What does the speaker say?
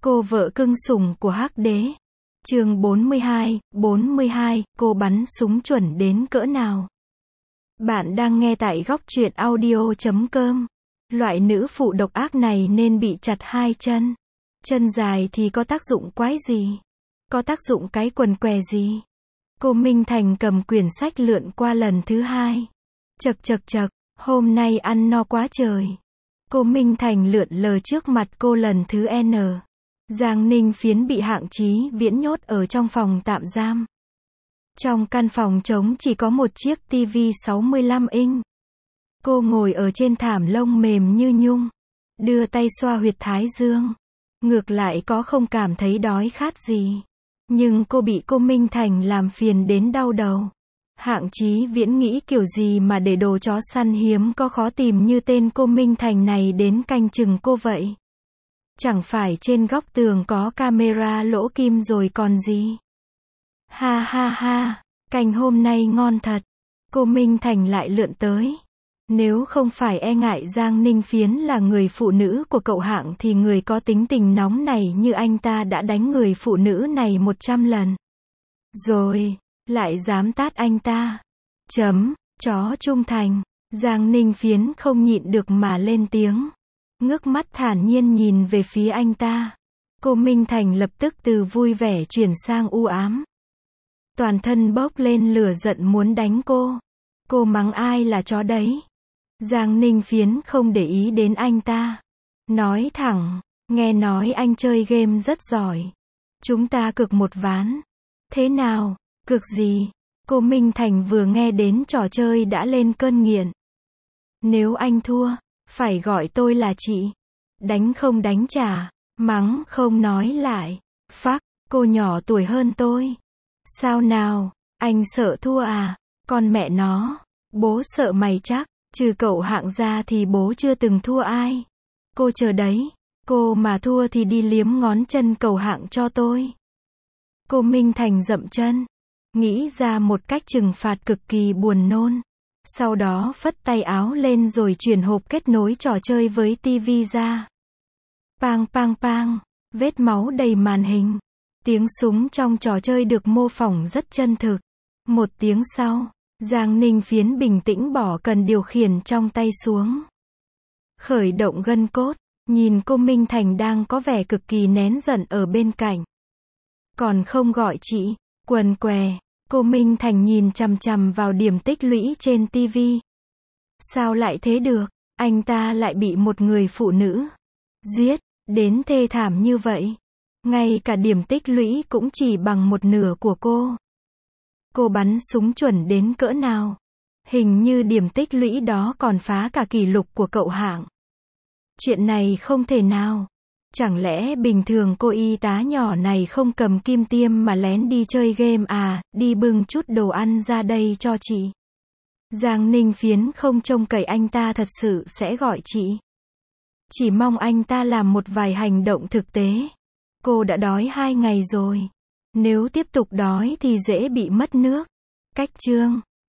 Cô vợ cưng sủng của Hắc Đế. Chương 42, cô bắn súng chuẩn đến cỡ nào? Bạn đang nghe tại góc truyện audio.com. Loại nữ phụ độc ác này nên bị chặt hai chân. Chân dài thì có tác dụng quái gì? Có tác dụng cái quần què gì? Cô Minh Thành cầm quyển sách lượn qua lần thứ hai. Chậc, hôm nay ăn no quá trời. Cô Minh Thành lượn lờ trước mặt cô lần thứ N. Giang Ninh Phiến bị Hạng Chí Viễn nhốt ở trong phòng tạm giam. Trong căn phòng trống chỉ có một chiếc tivi 65 inch. Cô ngồi ở trên thảm lông mềm như nhung, đưa tay xoa huyệt thái dương. Ngược lại có không cảm thấy đói khát gì. Nhưng cô bị cô Minh Thành làm phiền đến đau đầu. Hạng Chí Viễn nghĩ kiểu gì mà để đồ chó săn hiếm có khó tìm như tên cô Minh Thành này đến canh chừng cô vậy. Chẳng phải trên góc tường có camera lỗ kim rồi còn gì. Ha, canh hôm nay ngon thật. Cô Minh Thành lại lượn tới. Nếu không phải e ngại Giang Ninh Phiến là người phụ nữ của cậu Hạng thì người có tính tình nóng này như anh ta đã đánh người phụ nữ này 100 lần. Rồi, lại dám tát anh ta. Chó trung thành. Giang Ninh Phiến không nhịn được mà lên tiếng. Ngước mắt thản nhiên nhìn về phía anh ta. Cô Minh Thành lập tức từ vui vẻ chuyển sang u ám. Toàn thân bốc lên lửa giận muốn đánh cô. Cô mắng ai là chó đấy. Giang Ninh Phiến không để ý đến anh ta. Nói thẳng, nghe nói anh chơi game rất giỏi. Chúng ta cược một ván. Thế nào, cược gì? Cô Minh Thành vừa nghe đến trò chơi đã lên cơn nghiện. Nếu anh thua, phải gọi tôi là chị. Đánh không đánh trả, mắng không nói lại. Phắc, cô nhỏ tuổi hơn tôi. Sao nào, anh sợ thua à? Con mẹ nó, bố sợ mày chắc, trừ cậu Hạng ra thì bố chưa từng thua ai. Cô chờ đấy, cô mà thua thì đi liếm ngón chân cậu Hạng cho tôi. Cô Minh Thành dậm chân, nghĩ ra một cách trừng phạt cực kỳ buồn nôn. Sau đó phất tay áo lên rồi chuyển hộp kết nối trò chơi với tivi ra. Pang, vết máu đầy màn hình. Tiếng súng trong trò chơi được mô phỏng rất chân thực. Một tiếng sau, Giang Ninh Phiến bình tĩnh bỏ cần điều khiển trong tay xuống. Khởi động gân cốt, nhìn cô Minh Thành đang có vẻ cực kỳ nén giận ở bên cạnh. Còn không gọi chị, quần què. Cô Minh Thành nhìn chằm chằm vào điểm tích lũy trên tivi. Sao lại thế được? Anh ta lại bị một người phụ nữ giết đến thê thảm như vậy. Ngay cả điểm tích lũy cũng chỉ bằng một nửa của cô. Cô bắn súng chuẩn đến cỡ nào? Hình như điểm tích lũy đó còn phá cả kỷ lục của cậu Hạng. Chuyện này không thể nào. Chẳng lẽ bình thường cô y tá nhỏ này không cầm kim tiêm mà lén đi chơi game à, đi bưng chút đồ ăn ra đây cho chị. Giang Ninh Phiến không trông cậy anh ta thật sự sẽ gọi chị. Chỉ mong anh ta làm một vài hành động thực tế. Cô đã đói 2 ngày rồi. Nếu tiếp tục đói thì dễ bị mất nước. Cách chương